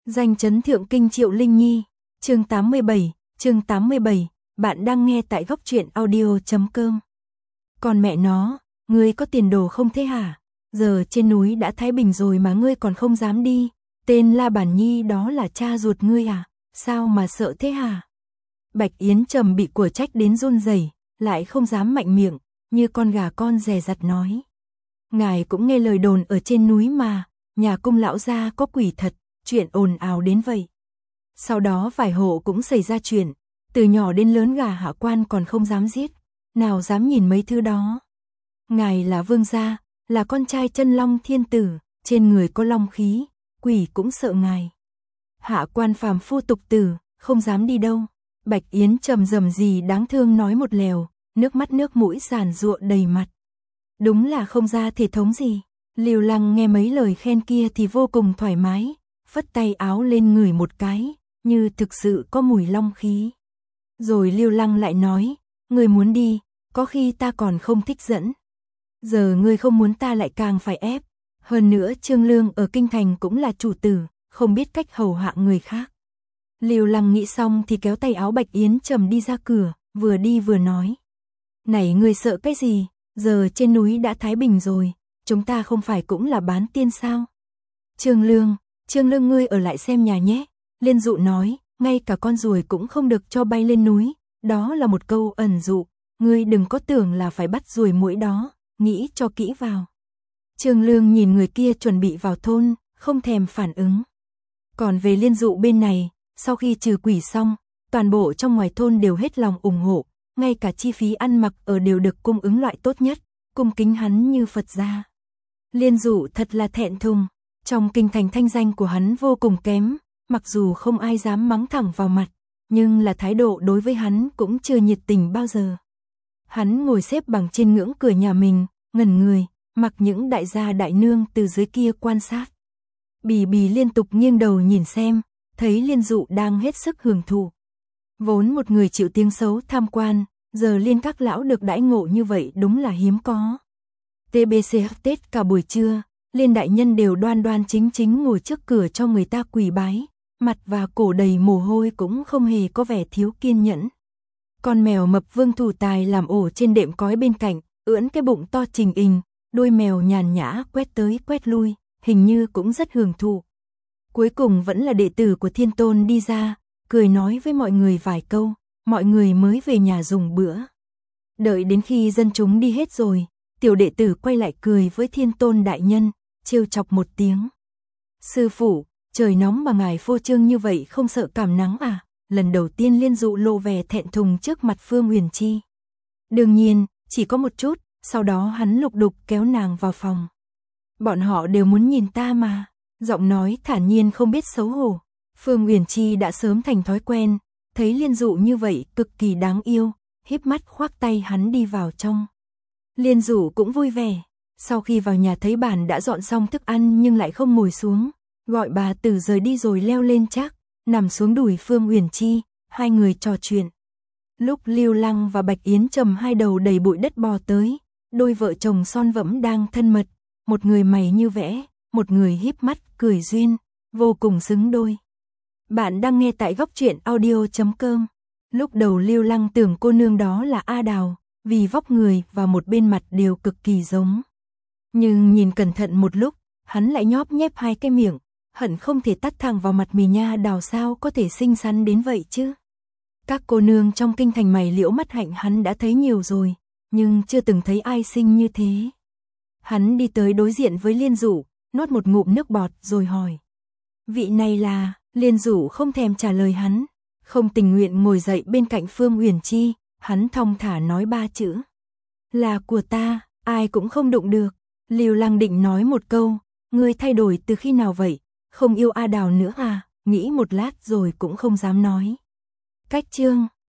Danh chấn thượng kinh Triệu Linh Nhi, chương 87, bạn đang nghe tại góc truyện audio.com. Còn mẹ nó, ngươi có tiền đồ không thế hả? Giờ trên núi đã thái bình rồi mà ngươi còn không dám đi, tên La Bản Nhi đó là cha ruột ngươi à, sao mà sợ thế hả? Bạch Yến Trầm bị của trách đến run rẩy, lại không dám mạnh miệng, như con gà con dè dặt nói. Ngài cũng nghe lời đồn ở trên núi mà, nhà cung lão gia có quỷ thật, chuyện ồn ào đến vậy. Sau đó vài hộ cũng xảy ra chuyện, từ nhỏ đến lớn gà hạ quan còn không dám giết, nào dám nhìn mấy thứ đó. Ngài là vương gia, là con trai chân long thiên tử, trên người có long khí, quỷ cũng sợ ngài. Hạ quan phàm phu tục tử, không dám đi đâu. Bạch Yến Trầm rầm gì đáng thương nói một lèo, nước mắt nước mũi giàn giụa đầy mặt. Đúng là không ra thể thống gì. Lưu Lăng nghe mấy lời khen kia thì vô cùng thoải mái, phất tay áo lên ngửi một cái, như thực sự có mùi long khí. Rồi Lưu Lăng lại nói, ngươi muốn đi, có khi ta còn không thích dẫn. Giờ ngươi không muốn ta lại càng phải ép. Hơn nữa Trương Lương ở kinh thành cũng là chủ tử, không biết cách hầu hạ người khác. Lưu Lăng nghĩ xong thì kéo tay áo Bạch Yến Trầm đi ra cửa, vừa đi vừa nói. Này ngươi sợ cái gì, giờ trên núi đã thái bình rồi, chúng ta không phải cũng là bán tiên sao? Trương Lương ngươi ở lại xem nhà nhé. Liên Dụ nói, ngay cả con ruồi cũng không được cho bay lên núi, đó là một câu ẩn dụ, ngươi đừng có tưởng là phải bắt ruồi muỗi đó, nghĩ cho kỹ vào. Trương Lương nhìn người kia chuẩn bị vào thôn, không thèm phản ứng. Còn về Liên Dụ bên này, sau khi trừ quỷ xong, toàn bộ trong ngoài thôn đều hết lòng ủng hộ, ngay cả chi phí ăn mặc ở đều được cung ứng loại tốt nhất, cung kính hắn như Phật gia. Liên Dụ thật là thẹn thùng, trong kinh thành thanh danh của hắn vô cùng kém, mặc dù không ai dám mắng thẳng vào mặt, nhưng là thái độ đối với hắn cũng chưa nhiệt tình bao giờ. Hắn ngồi xếp bằng trên ngưỡng cửa nhà mình, ngẩn người, mặc những đại gia đại nương từ dưới kia quan sát. Bì Bì liên tục nghiêng đầu nhìn xem, thấy Liên Dụ đang hết sức hưởng thụ. Vốn một người chịu tiếng xấu tham quan, giờ liên các lão được đãi ngộ như vậy đúng là hiếm có. TBC Tết cả buổi trưa, Liên đại nhân đều đoan đoan chính chính ngồi trước cửa cho người ta quỳ bái, mặt và cổ đầy mồ hôi cũng không hề có vẻ thiếu kiên nhẫn. Con mèo mập Vương Thủ Tài làm ổ trên đệm cói bên cạnh, ưỡn cái bụng to trình ình, đôi mèo nhàn nhã quét tới quét lui, hình như cũng rất hưởng thụ. Cuối cùng vẫn là đệ tử của Thiên Tôn đi ra, cười nói với mọi người vài câu, mọi người mới về nhà dùng bữa. Đợi đến khi dân chúng đi hết rồi, tiểu đệ tử quay lại cười với Thiên Tôn đại nhân, trêu chọc một tiếng. Sư phụ, trời nóng mà ngài phô trương như vậy không sợ cảm nắng à? Lần đầu tiên Liên Dụ lộ vẻ thẹn thùng trước mặt Phương Uyển Chi. Đương nhiên, chỉ có một chút, sau đó hắn lục đục kéo nàng vào phòng. Bọn họ đều muốn nhìn ta mà, giọng nói thản nhiên không biết xấu hổ. Phương Uyển Chi đã sớm thành thói quen, thấy Liên Dụ như vậy cực kỳ đáng yêu, híp mắt khoác tay hắn đi vào trong. Liên Dụ cũng vui vẻ, sau khi vào nhà thấy bàn đã dọn xong thức ăn nhưng lại không ngồi xuống, gọi bà Tử rời đi rồi leo lên trác, nằm xuống đùi Phương Uyển Chi, hai người trò chuyện. Lúc Lưu Lăng và Bạch Yến Trầm hai đầu đầy bụi đất bò tới, đôi vợ chồng son vẫm đang thân mật, một người mày như vẽ, một người híp mắt cười duyên, vô cùng xứng đôi. Bạn đang nghe tại góc truyện audio.com. Lúc đầu Lưu Lăng tưởng cô nương đó là A Đào, vì vóc người và một bên mặt đều cực kỳ giống. Nhưng nhìn cẩn thận một lúc, hắn lại nhóp nhép hai cái miệng, hận không thể tắt thẳng vào mặt mì nha Đào sao có thể xinh xắn đến vậy chứ. Các cô nương trong kinh thành mày liễu mắt hạnh hắn đã thấy nhiều rồi, nhưng chưa từng thấy ai xinh như thế. Hắn đi tới đối diện với Liên Dụ, nuốt một ngụm nước bọt rồi hỏi. Vị này là... Liên Dụ không thèm trả lời hắn, không tình nguyện ngồi dậy bên cạnh Phương Uyển Chi, hắn thong thả nói ba chữ. Là của ta, ai cũng không đụng được. Lưu Lăng định nói một câu, ngươi thay đổi từ khi nào vậy, không yêu A Đào nữa à, nghĩ một lát rồi cũng không dám nói. Cách chương